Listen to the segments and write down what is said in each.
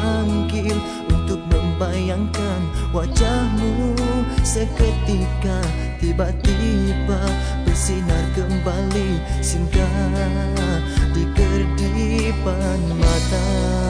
memanggil untuk membayangkan wajahmu. Seketika tiba-tiba bersinar kembali, singgah di kedipan mata.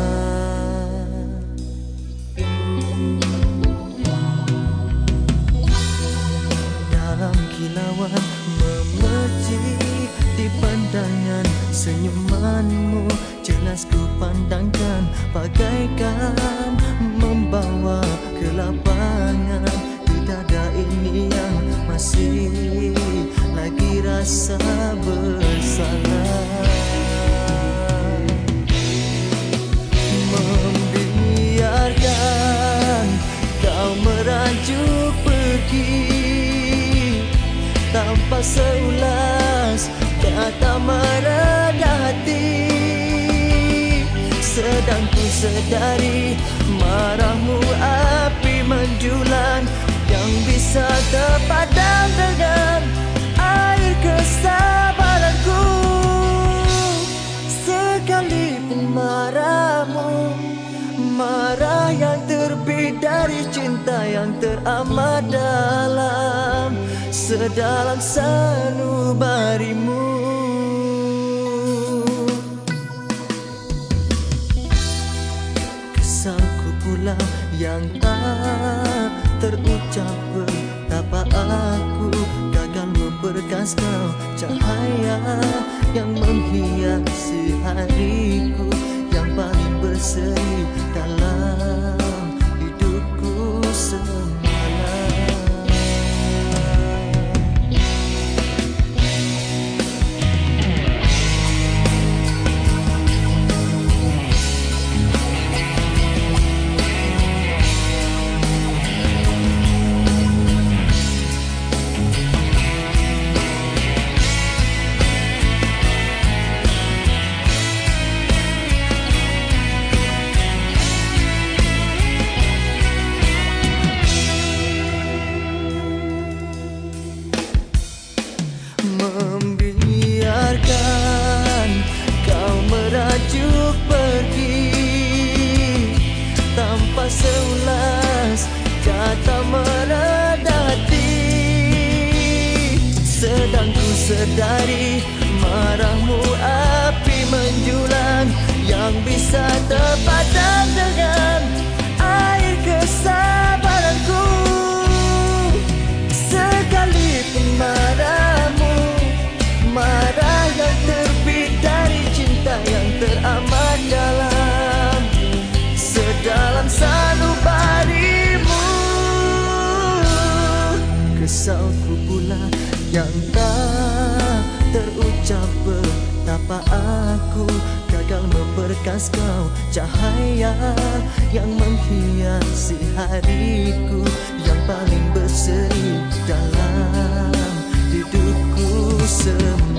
Dalam kilauan memercik di pandangan senyumanmu, jelas ku pandangkan bagaikan membawa kelapangan di dada ini yang masih lagi rasa bersalah. Membiarkan kau merajuk pergi tanpa seulas kata mereda hati. Sedang ku sedari marahmu api menjulang yang bisa terpadam dengan air kesabaranku. Sekalipun marahmu marah yang terbit dari cinta yang teramat dalam, sedalam sanubarimu. Kesalku pula yang tak terucap, betapa aku gagal memberkas kau, cahaya yang menghiasi hariku, yang paling berseri dalam hidupku semalam. Membiarkan kau merajuk pergi tanpa seulas kata mereda hati. Sedang ku sedari marahmu api menjulang yang bisa terpadam dengan air kesabaranku. Sekalipun marahmu marah yang terbit dari cinta yang teramat dalam, sedalam sanubarimu. Kesalku pula yang tak terucap, betapa aku gagal memberkas kau, cahaya yang menghiasi hariku, yang paling berseri dalam hidupku semalam.